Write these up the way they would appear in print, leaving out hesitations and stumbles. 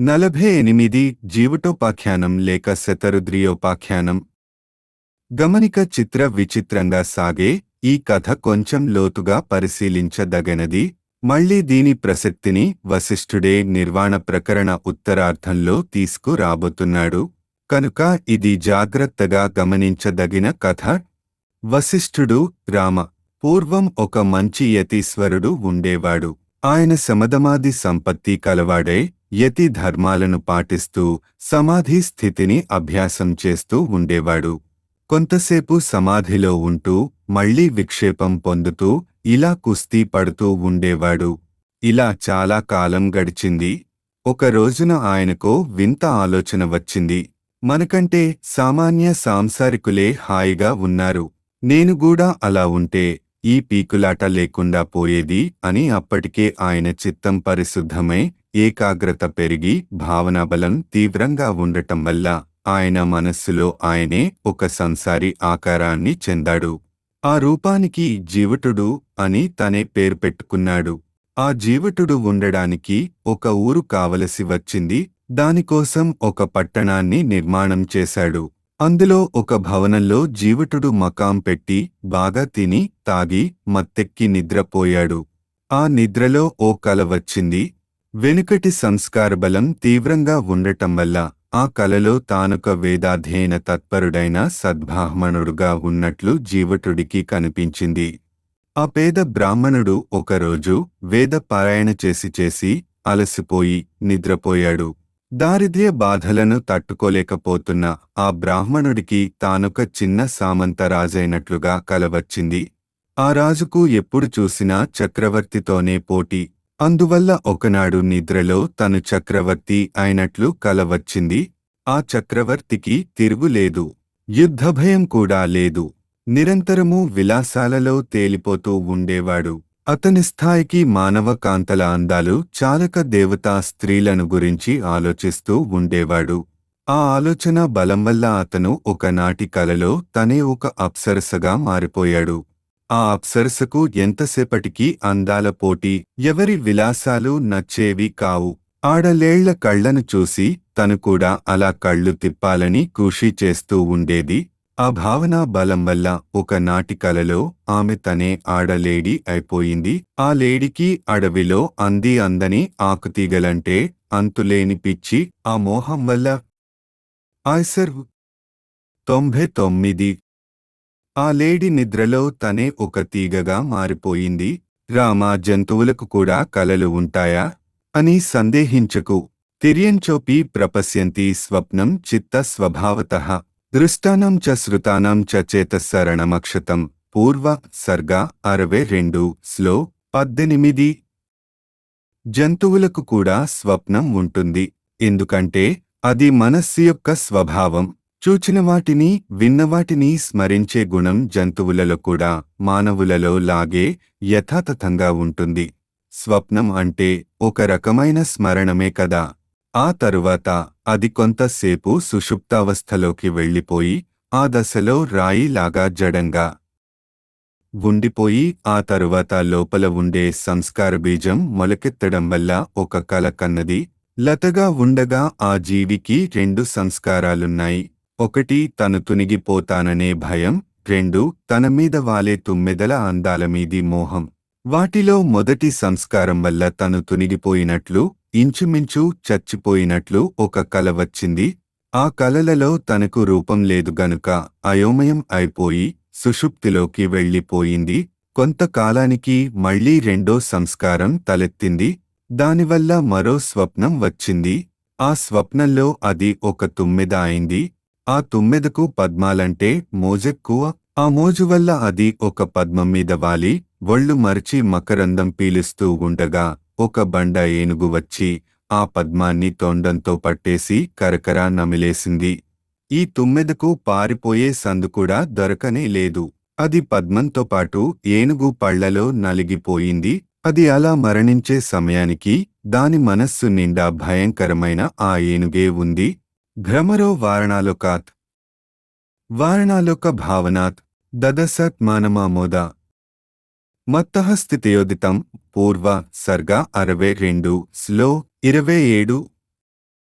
48 జీవితోపాఖ్యానం లేక శతరుద్రీయోపాఖ్యానం. గమనిక చిత్ర విచిత్రంగా సాగే ఈ కథ కొంచెం లోతుగా పరిశీలించదగనది. మళ్ళీ దీని ప్రసక్తిని వశిష్ఠుడే నిర్వాణ ప్రకరణ ఉత్తరార్ధంలో తీసుకురాబోతున్నాడు. కనుక ఇది జాగ్రత్తగా గమనించదగిన కథ. వశిష్ఠుడు రామ. పూర్వం ఒక మంచి యతీశ్వరుడు ఉండేవాడు. ఆయన సమధమాది సంపత్తి కలవాడై యతి ధర్మాలను పాటిస్తూ సమాధి స్థితిని అభ్యాసం చేస్తూ ఉండేవాడు. కొంతసేపు సమాధిలో ఉంటూ మళ్లీ విక్షేపం పొందుతూ ఇలా కుస్తీ పడుతూ ఉండేవాడు. ఇలా చాలా కాలం గడిచింది. ఒక రోజున ఆయనకో వింత ఆలోచన వచ్చింది. మనకంటే సామాన్య సాంసారికులే హాయిగా ఉన్నారు, నేను కూడా అలా ఉంటే ఈ పీకులాట లేకుండా పోయేది అని. అప్పటికే ఆయన చిత్తం పరిశుద్ధమై ఏకాగ్రత పెరిగి భావనాబలం తీవ్రంగా ఉండటం వల్ల ఆయన మనస్సులో ఆయనే ఒక సంసారి ఆకారాన్ని చెందాడు. ఆ రూపానికి జీవటుడు అని తనే పేరు పెట్టుకున్నాడు. ఆ జీవటుడు ఉండడానికి ఒక ఊరు కావలసి వచ్చింది. దానికోసం ఒక పట్టణాన్ని నిర్మాణం చేశాడు. అందులో ఒక భవనంలో జీవటుడు మకాం పెట్టి బాగా తిని తాగి మత్తెక్కి నిద్రపోయాడు. ఆ నిద్రలో ఓ కల వచ్చింది. వెనుకటి సంస్కారబలం తీవ్రంగా ఉండటం వల్ల ఆ కలలో తానొక వేదాధ్యయన తత్పరుడైన సద్బ్రాహ్మణుడుగా ఉన్నట్లు జీవటుడికి కనిపించింది. ఆ పేద బ్రాహ్మణుడు ఒకరోజు వేద పారాయణ చేసి అలసిపోయి నిద్రపోయాడు. దారిద్ర్య బాధలను తట్టుకోలేకపోతున్న ఆ బ్రాహ్మణుడికి తానొక చిన్న సామంత రాజైనట్లుగా కల వచ్చింది. ఆ రాజుకు ఎప్పుడు చూసినా చక్రవర్తితోనే పోటీ. అందువల్ల ఒకనాడు నిద్రలో తను చక్రవర్తి అయినట్లు కల వచ్చింది. ఆ చక్రవర్తికి తిరుగులేదు, యుద్ధభయం కూడా లేదు. నిరంతరము విలాసాలలో తేలిపోతూ ఉండేవాడు. అతని స్థాయికి మానవ కాంతల అందాలు చాలక దేవతా స్త్రీలను గురించి ఆలోచిస్తూ ఉండేవాడు. ఆ ఆలోచన బలం వల్ల అతను ఒకనాటి కలలో తనే ఒక అప్సరసగా మారిపోయాడు. ఆ అప్సరసకు ఎంతసేపటికి అందాల పోటీ. ఎవరి విలాసాలు నచ్చేవి కావు. ఆడలేళ్ల కళ్లను చూసి తను కూడా అలా కళ్ళు తిప్పాలని కృషి చేస్తూ ఉండేది. ఆ భావన బలం వల్ల ఒకనాటి కలలో ఆమె తనే ఆడలేడి అయిపోయింది. ఆ లేడికి అడవిలో అందని ఆకుతీగలంటే అంతులేని పిచ్చి. ఆ మోహం వల్ల ఆయ్సర్ 99. ఆ లేడి నిద్రలో తనే ఒక తీగగా మారిపోయింది. రామా, జంతువులకు కూడా కలలు ఉంటాయా అని సందేహించకు. తిర్యంచోపి ప్రపశ్యంతి స్వప్నం చిత్త స్వభావతః. దృష్టానం చ శ్రుతానం చ చేతస్సరణమక్షతం. పూర్వ సర్గ 62 స్లో 18. జంతువులకు కూడా స్వప్నం ఉంటుంది. ఎందుకంటే అది మనస్సు యొక్క స్వభావం. చూచిన వాటిని విన్నవాటిని స్మరించే గుణం జంతువులలో కూడా మానవులలో లాగే యథాతథంగా ఉంటుంది. స్వప్నం అంటే ఒక రకమైన స్మరణమే కదా. ఆ తరువాత అది కొంతసేపు సుషుప్తావస్థలోకి వెళ్ళిపోయి ఆ దశలో రాయిలాగా జడంగా ఉండిపోయి ఆ తరువాత లోపల ఉండే సంస్కార బీజం మొలకెత్తడం వల్ల ఒక కల కన్నది. లతగా ఉండగా ఆ జీవికి 2 సంస్కారాలున్నాయి. ఒకటి తను తునిగిపోతాననే భయం, 2 తన మీద వాలే తుమ్మెదల అందాలమీది మోహం. వాటిలో మొదటి సంస్కారం వల్ల తను తునిగిపోయినట్లు, ఇంచుమించు చచ్చిపోయినట్లు ఒక కల వచ్చింది. ఆ కలలలో తనకు రూపం లేదు గనుక అయోమయం అయిపోయి సుషుప్తిలోకి వెళ్ళిపోయింది. కొంతకాలానికి మళ్లీ రెండో సంస్కారం తలెత్తింది. దానివల్ల మరో స్వప్నం వచ్చింది. ఆ స్వప్నంలో అది ఒక తుమ్మెద అయింది. ఆ తుమ్మెదకు పద్మాలంటే మోజెక్కువ. ఆ మోజు వల్ల అది ఒక పద్మం మీద వాలి ఒళ్ళు మరచి మకరందం పీలుస్తూ ఉండగా ఒక బండ ఏనుగు వచ్చి ఆ పద్మాన్ని తొండంతో పట్టేసి కరకరా నమిలేసింది. ఈ తుమ్మెదకు పారిపోయే సందుకూడా దొరకనే లేదు. అది పద్మంతో పాటు ఏనుగు పళ్లలో నలిగిపోయింది. అది అలా మరణించే సమయానికి దాని మనస్సు నిండా భయంకరమైన ఆ ఏనుగే ఉంది. భ్రమరో వారణాలోకాత్ వారణాలోక భావనాత్ దదసత్ మానమామోద మత్తః స్థితయోదితం. పూర్వ సర్గ 62 స్లో 27.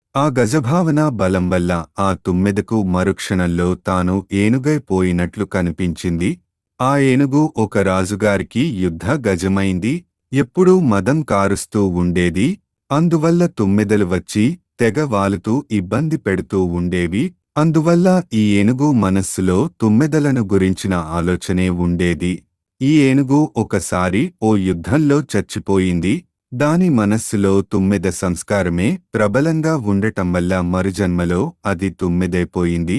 ఆ గజభావన బలం వల్ల ఆ తుమ్మెదకు మరుక్షణంలో తాను ఏనుగైపోయినట్లు కనిపించింది. ఆ ఏనుగు ఒక రాజుగారికి యుద్ధ గజమైంది. ఎప్పుడూ మదం కారుస్తూ ఉండేది. అందువల్ల తుమ్మెదలు వచ్చి తెగ వాలుతూ ఇబ్బంది పెడుతూ ఉండేవి. అందువల్ల ఈ ఏనుగు మనస్సులో తుమ్మెదలను గురించిన ఆలోచనే ఉండేది. ఈ ఏనుగు ఒకసారి ఓ యుద్ధంలో చచ్చిపోయింది. దాని మనస్సులో తుమ్మెద సంస్కారమే ప్రబలంగా ఉండటం వల్ల మరుజన్మలో అది తుమ్మెదైపోయింది.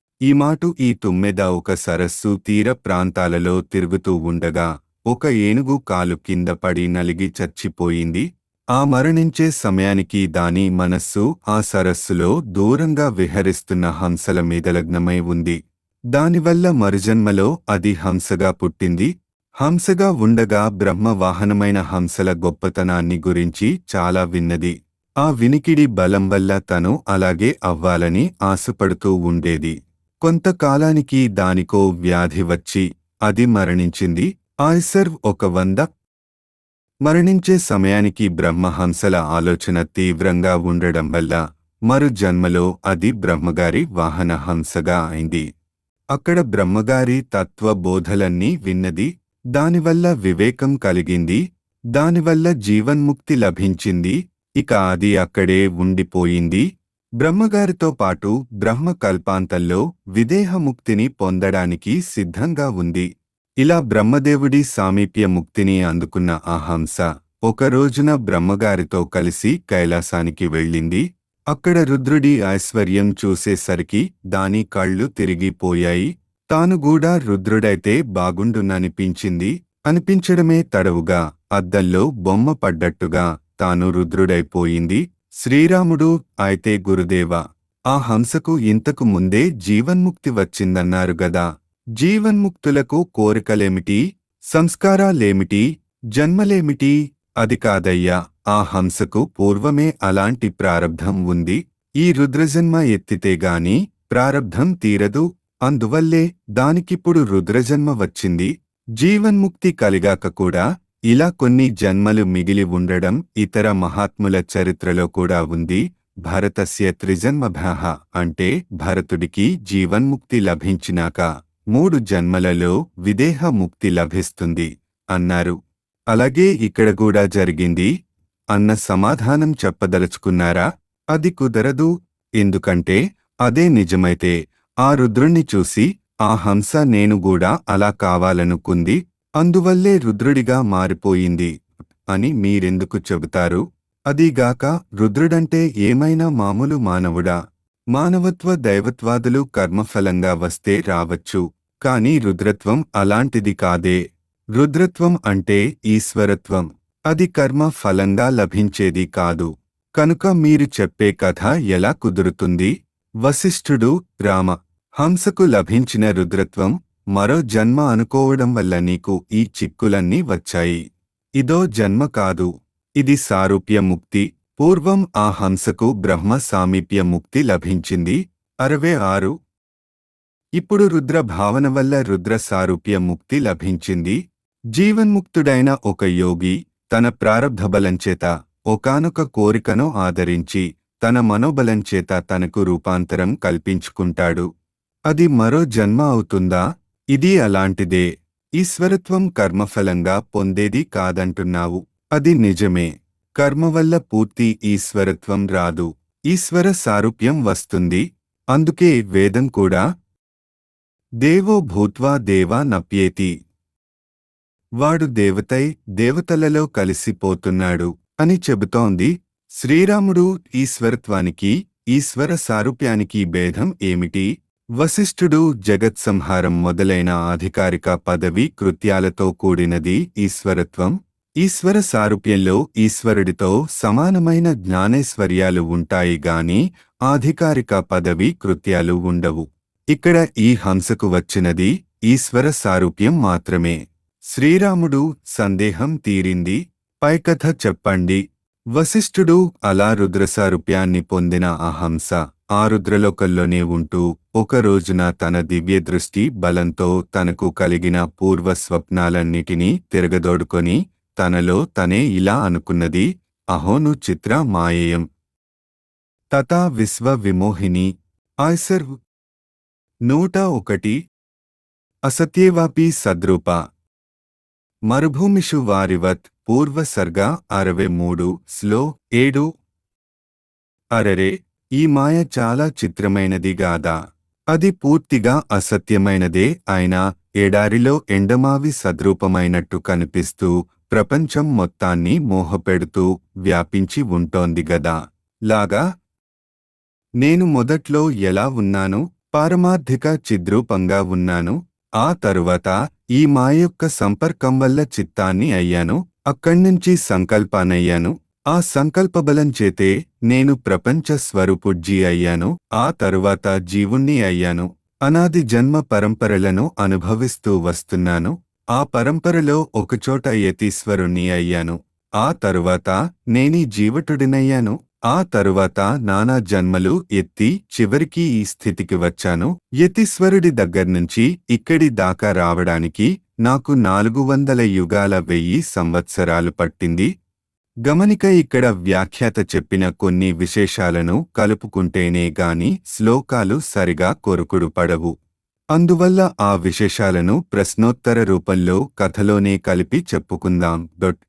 ఈ తుమ్మెద ఒక సరస్సు తీర ప్రాంతాలలో తిరుగుతూ ఉండగా ఒక ఏనుగు కాలు కింద పడి నలిగి చచ్చిపోయింది. ఆ మరణించే సమయానికి దాని మనస్సు ఆ సరస్సులో దూరంగా విహరిస్తున్న హంసల మీద లగ్నమై ఉంది. దానివల్ల మరుజన్మలో అది హంసగా పుట్టింది. హంసగా ఉండగా బ్రహ్మ వాహనమైన హంసల గొప్పతనాన్ని గురించి చాలా విన్నది. ఆ వినికిడి బలం వల్ల తను అలాగే అవ్వాలని ఆశపడుతూ ఉండేది. కొంతకాలానికి దానికో వ్యాధి వచ్చి అది మరణించింది. ఆయుసర్ 100. మరణించే సమయానికి బ్రహ్మహంసల ఆలోచన తీవ్రంగా ఉండడం వల్ల మరు జన్మలో అది బ్రహ్మగారి వాహన హంసగా అయింది. అక్కడ బ్రహ్మగారి తత్వ బోధలన్నీ విన్నది. దానివల్ల వివేకం కలిగింది. దానివల్ల జీవన్ముక్తి లభించింది. ఇక అది అక్కడే ఉండిపోయింది. బ్రహ్మగారితో పాటు బ్రహ్మ కల్పాంతంలో విదేహముక్తిని పొందడానికి సిద్ధంగా ఉంది. ఇలా బ్రహ్మదేవుడి సామీప్య ముక్తిని అందుకున్న ఆ హంస ఒక రోజున బ్రహ్మగారితో కలిసి కైలాసానికి వెళ్ళింది. అక్కడ రుద్రుడి ఐశ్వర్యం చూసేసరికి దాని కళ్ళు తిరిగిపోయాయి. తాను కూడా రుద్రుడైతే బాగుండుననిపించింది. అనిపించడమే తడవుగా అద్దంలో బొమ్మ పడ్డట్టుగా తాను రుద్రుడైపోయింది. శ్రీరాముడు అయితే గురుదేవా, ఆ హంసకు ఇంతకు ముందే జీవన్ముక్తి వచ్చిందన్నారు గదా. జీవన్ముక్తులకు కోరికలేమిటి, సంస్కారాలేమిటి, జన్మలేమిటి? అది కాదయ్యా, ఆ హంసకు పూర్వమే అలాంటి ప్రారబ్ధం ఉంది. ఈ రుద్రజన్మ ఎత్తితేగాని ప్రారబ్ధం తీరదు. అందువల్లే దానికిప్పుడు రుద్రజన్మ వచ్చింది. జీవన్ముక్తి కలిగాక కూడా ఇలా కొన్ని జన్మలు మిగిలి ఉండడం ఇతర మహాత్ముల చరిత్రలో కూడా ఉంది. భరతస్య త్రిజన్మభః అంటే భరతుడికి జీవన్ముక్తి లభించినాక 3 జన్మలలో విదేహ ముక్తి లభిస్తుంది అన్నారు. అలాగే ఇక్కడ కూడా జరిగింది అన్న సమాధానం చెప్పదలుచుకున్నారా? అది కుదరదు. ఎందుకంటే అదే నిజమైతే ఆ రుద్రుణ్ణి చూసి ఆ హంస నేను కూడా అలా కావాలనుకుంది, అందువల్లే రుద్రుడిగా మారిపోయింది అని మీరెందుకు చెబుతారు? అదీగాక రుద్రుడంటే ఏమైనా మామూలు మానవుడా? మానవత్వ దైవత్వాదులు కర్మఫలంగా వస్తే రావచ్చు, కాని రుద్రత్వం అలాంటిది కాదే. రుద్రత్వం అంటే ఈశ్వరత్వం. అది కర్మ ఫలంగా లభించేది కాదు. కనుక మీరు చెప్పే కథ ఎలా కుదురుతుంది? వశిష్ఠుడు, రామ, హంసకు లభించిన రుద్రత్వం మరో జన్మ అనుకోవడం వల్ల నీకు ఈ చిక్కులన్నీ వచ్చాయి. ఇదో జన్మ కాదు, ఇది సారూప్య ముక్తి. పూర్వం ఆ హంసకు బ్రహ్మ సామీప్య ముక్తి లభించింది. 66. ఇప్పుడు రుద్ర భావన వల్ల రుద్ర సారూప్య ముక్తి లభించింది. జీవన్ముక్తుడైన ఒక యోగి తన ప్రారబ్ధబలంచేత ఒకానొక కోరికను ఆదరించి తన మనోబలంచేత తనకు రూపాంతరం కల్పించుకుంటాడు. అది మరో జన్మ అవుతుందా? ఇది అలాంటిదే. ఈశ్వరత్వం కర్మఫలంగా పొందేది కాదంటున్నావు. అది నిజమే. కర్మ వల్ల పూర్తి ఈశ్వరత్వం రాదు. ఈశ్వర సారూప్యం వస్తుంది. అందుకే వేదం కూడా దేవో భూత్వా దేవా నప్యేతి, వాడు దేవతై దేవతలలో కలిసిపోతున్నాడు అని చెబుతోంది. శ్రీరాముడు ఈశ్వరత్వానికి ఈశ్వర సారూప్యానికి భేదం ఏమిటి? వశిష్ఠుడు జగత్సంహారం మొదలైన అధికారిక పదవి కృత్యాలతో కూడినది ఈశ్వరత్వం. ఈశ్వర సారూప్యంలో ఈశ్వరుడితో సమానమైన జ్ఞానేశ్వర్యాలు ఉంటాయి గాని ఆధికారిక పదవి కృత్యాలు ఉండవు. ఇక్కడ ఈ హంసకు వచ్చినది ఈశ్వర సారూప్యం మాత్రమే. శ్రీరాముడు సందేహం తీరింది. పైకథ చెప్పండి. వశిష్ఠుడు అలా రుద్రసారూప్యాన్ని పొందిన ఆ హంస ఆ రుద్రలోకంలోనే ఉంటూ ఒక రోజున తన దివ్యదృష్టి బలంతో తనకు కలిగిన పూర్వ స్వప్నాలన్నిటినీ తిరగదోడుకొని తనలో తనే ఇలా అనుకున్నది, అహోను చిత్ర మాయేయం. తథా విశ్వ విమోహిని ఆయ్సర్ 101 అసత్యేవాపి సద్రూప మరుభూమిషు వారివత్ పూర్వ సర్గ 63 స్లో 7 అరెరే ఈ మాయ చాలా చిత్రమైనది గాదా అది పూర్తిగా అసత్యమైనదే అయినా ఎడారిలో ఎండమావి సద్రూపమైనట్టు కనిపిస్తూ ప్రపంచం మొత్తాన్ని మోహపెడుతూ వ్యాపించి ఉంటోంది గదా లాగా నేను మొదట్లో ఎలా ఉన్నాను పారమార్థిక చిద్రూపంగా ఉన్నాను ఆ తరువాత ఈ మాయొక్క సంపర్కం వల్ల చిత్తాన్ని అయ్యాను అక్కడ్నుంచి సంకల్పానయ్యాను ఆ సంకల్పబలం చేతే నేను ప్రపంచ స్వరూపుజ్జీ అయ్యాను ఆ తరువాత జీవుణ్ణి అయ్యాను అనాది జన్మ పరంపరలను అనుభవిస్తూ వస్తున్నాను ఆ పరంపరలో ఒకచోట యతీశ్వరుణ్ణి అయ్యాను ఆ తరువాత నేనీ జీవటుడినయ్యాను ఆ తరువాత నానా జన్మలు ఎత్తి చివరికి ఈ స్థితికి వచ్చాను యతీశ్వరుడి దగ్గర్నుంచి ఇక్కడి దాకా రావడానికి నాకు 400 యుగాల 1000 సంవత్సరాలు పట్టింది గమనిక ఇక్కడ వ్యాఖ్యాత చెప్పిన కొన్ని విశేషాలను కలుపుకుంటేనే గాని శ్లోకాలు సరిగా కొరుకుడు పడవు అందువల్ల ఆ విశేషాలను ప్రశ్నోత్తర రూపంలో కథలోనే కలిపి చెప్పుకుందాం.